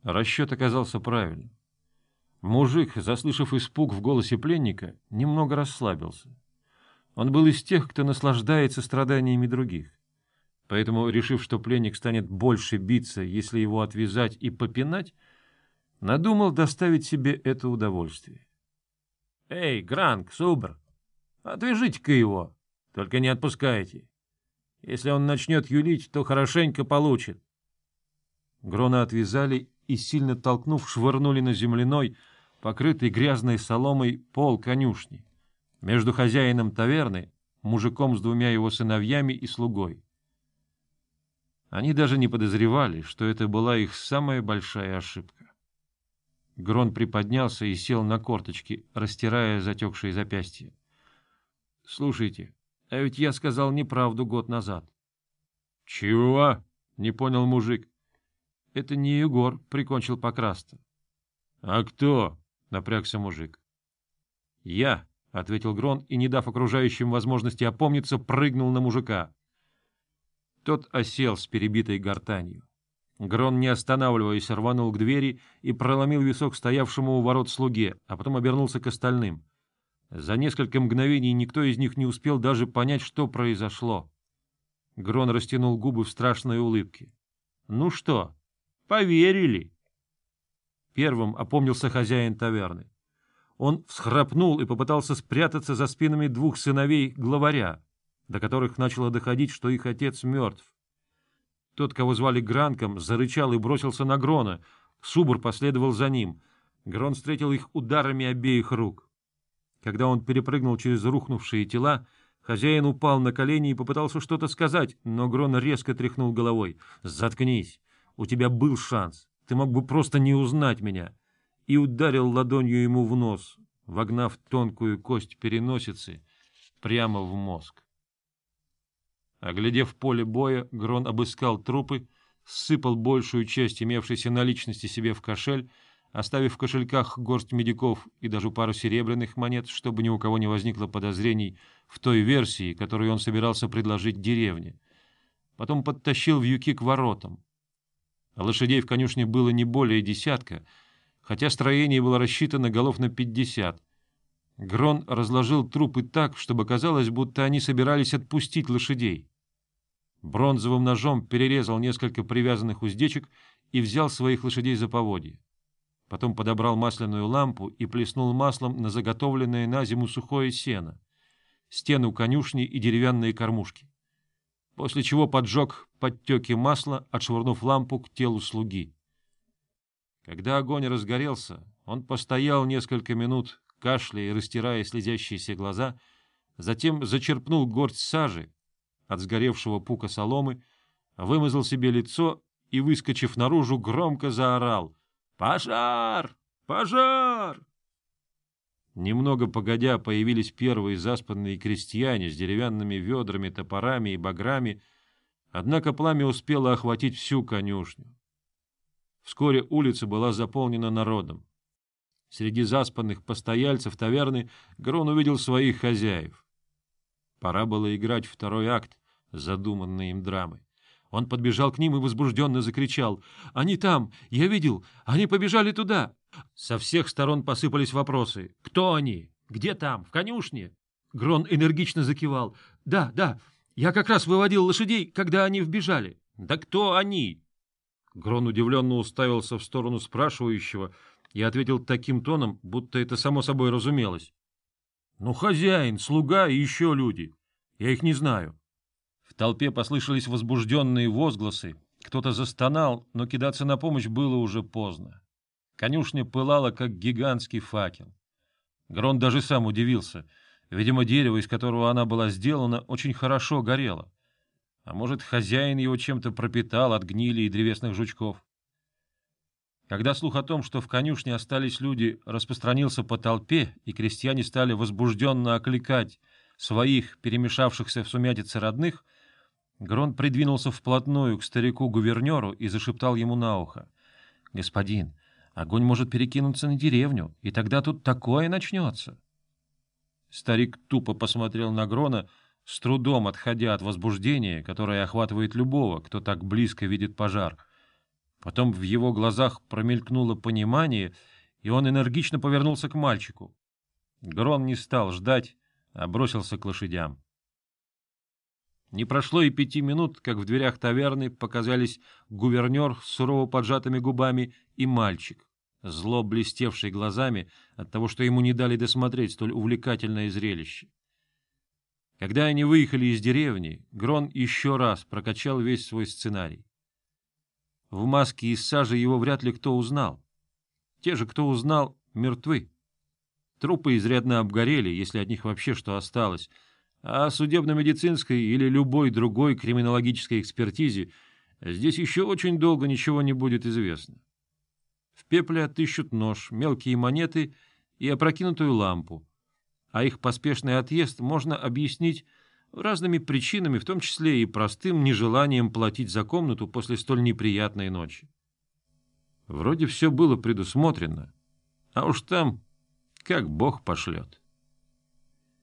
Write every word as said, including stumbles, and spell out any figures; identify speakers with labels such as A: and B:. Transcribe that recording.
A: Расчет оказался правильным. Мужик, заслышав испуг в голосе пленника, немного расслабился. Он был из тех, кто наслаждается страданиями других. Поэтому, решив, что пленник станет больше биться, если его отвязать и попинать, надумал доставить себе это удовольствие. — Эй, Гранк, Субр, отвяжите-ка его, только не отпускайте. Если он начнет юлить, то хорошенько получит. Грона отвязали и, сильно толкнув, швырнули на земляной, покрытый грязной соломой, пол конюшни, между хозяином таверны, мужиком с двумя его сыновьями и слугой. Они даже не подозревали, что это была их самая большая ошибка. Грон приподнялся и сел на корточки, растирая затекшие запястья. — Слушайте, а ведь я сказал неправду год назад. — Чего? — не понял мужик. — Это не Егор прикончил Покраста. — А кто? — напрягся мужик. — Я, — ответил Грон и, не дав окружающим возможности опомниться, прыгнул на мужика. Тот осел с перебитой гортанью. Грон, не останавливаясь, рванул к двери и проломил висок стоявшему у ворот слуге, а потом обернулся к остальным. За несколько мгновений никто из них не успел даже понять, что произошло. Грон растянул губы в страшной улыбке. — Ну что, поверили? Первым опомнился хозяин таверны. Он всхрапнул и попытался спрятаться за спинами двух сыновей главаря, до которых начало доходить, что их отец мертв. Тот, кого звали Гранком, зарычал и бросился на Грона. Субр последовал за ним. Грон встретил их ударами обеих рук. Когда он перепрыгнул через рухнувшие тела, хозяин упал на колени и попытался что-то сказать, но Грон резко тряхнул головой. — Заткнись! У тебя был шанс. Ты мог бы просто не узнать меня. И ударил ладонью ему в нос, вогнав тонкую кость переносицы прямо в мозг. Оглядев поле боя, Грон обыскал трупы, сыпал большую часть имевшейся наличности себе в кошель, оставив в кошельках горсть медиков и даже пару серебряных монет, чтобы ни у кого не возникло подозрений в той версии, которую он собирался предложить деревне. Потом подтащил вьюки к воротам. Лошадей в конюшне было не более десятка, хотя строение было рассчитано голов на пятьдесят. Грон разложил трупы так, чтобы казалось, будто они собирались отпустить лошадей. Бронзовым ножом перерезал несколько привязанных уздечек и взял своих лошадей за поводья. Потом подобрал масляную лампу и плеснул маслом на заготовленное на зиму сухое сено, стену конюшни и деревянные кормушки, после чего поджег подтеки масла, отшвырнув лампу к телу слуги. Когда огонь разгорелся, он постоял несколько минут, кашляя и растирая слезящиеся глаза, затем зачерпнул горсть сажи от сгоревшего пука соломы, вымазал себе лицо и, выскочив наружу, громко заорал: «Пожар! Пожар!» Немного погодя появились первые заспанные крестьяне с деревянными ведрами, топорами и баграми, однако пламя успело охватить всю конюшню. Вскоре улица была заполнена народом. Среди заспанных постояльцев таверны Грон увидел своих хозяев. Пора было играть второй акт задуманной им драмы. Он подбежал к ним и возбужденно закричал: «Они там! Я видел! Они побежали туда!» Со всех сторон посыпались вопросы. «Кто они? Где там? В конюшне?» Грон энергично закивал. «Да, да, я как раз выводил лошадей, когда они вбежали». «Да кто они?» Грон удивленно уставился в сторону спрашивающего и ответил таким тоном, будто это само собой разумелось: «Ну, хозяин, слуга и еще люди. Я их не знаю». В толпе послышались возбужденные возгласы. Кто-то застонал, но кидаться на помощь было уже поздно. Конюшня пылала, как гигантский факел. Грон даже сам удивился. Видимо, дерево, из которого она была сделана, очень хорошо горело. А может, хозяин его чем-то пропитал от гнили и древесных жучков. Когда слух о том, что в конюшне остались люди, распространился по толпе, и крестьяне стали возбужденно окликать своих, перемешавшихся в сумятице родных, Грон придвинулся вплотную к старику-гувернеру и зашептал ему на ухо: «Господин, огонь может перекинуться на деревню, и тогда тут такое начнется». Старик тупо посмотрел на Грона, с трудом отходя от возбуждения, которое охватывает любого, кто так близко видит пожар. Потом в его глазах промелькнуло понимание, и он энергично повернулся к мальчику. Грон не стал ждать, а бросился к лошадям. Не прошло и пяти минут, как в дверях таверны показались гувернер с сурово поджатыми губами и мальчик, зло блестевший глазами от того, что ему не дали досмотреть столь увлекательное зрелище. Когда они выехали из деревни, Грон еще раз прокачал весь свой сценарий. В маске из сажи его вряд ли кто узнал. Те же, кто узнал, мертвы. Трупы изрядно обгорели, если от них вообще что осталось, а о судебно-медицинской или любой другой криминологической экспертизе здесь еще очень долго ничего не будет известно. В пепле отыщут нож, мелкие монеты и опрокинутую лампу, а их поспешный отъезд можно объяснить разными причинами, в том числе и простым нежеланием платить за комнату после столь неприятной ночи. Вроде все было предусмотрено, а уж там как Бог пошлет.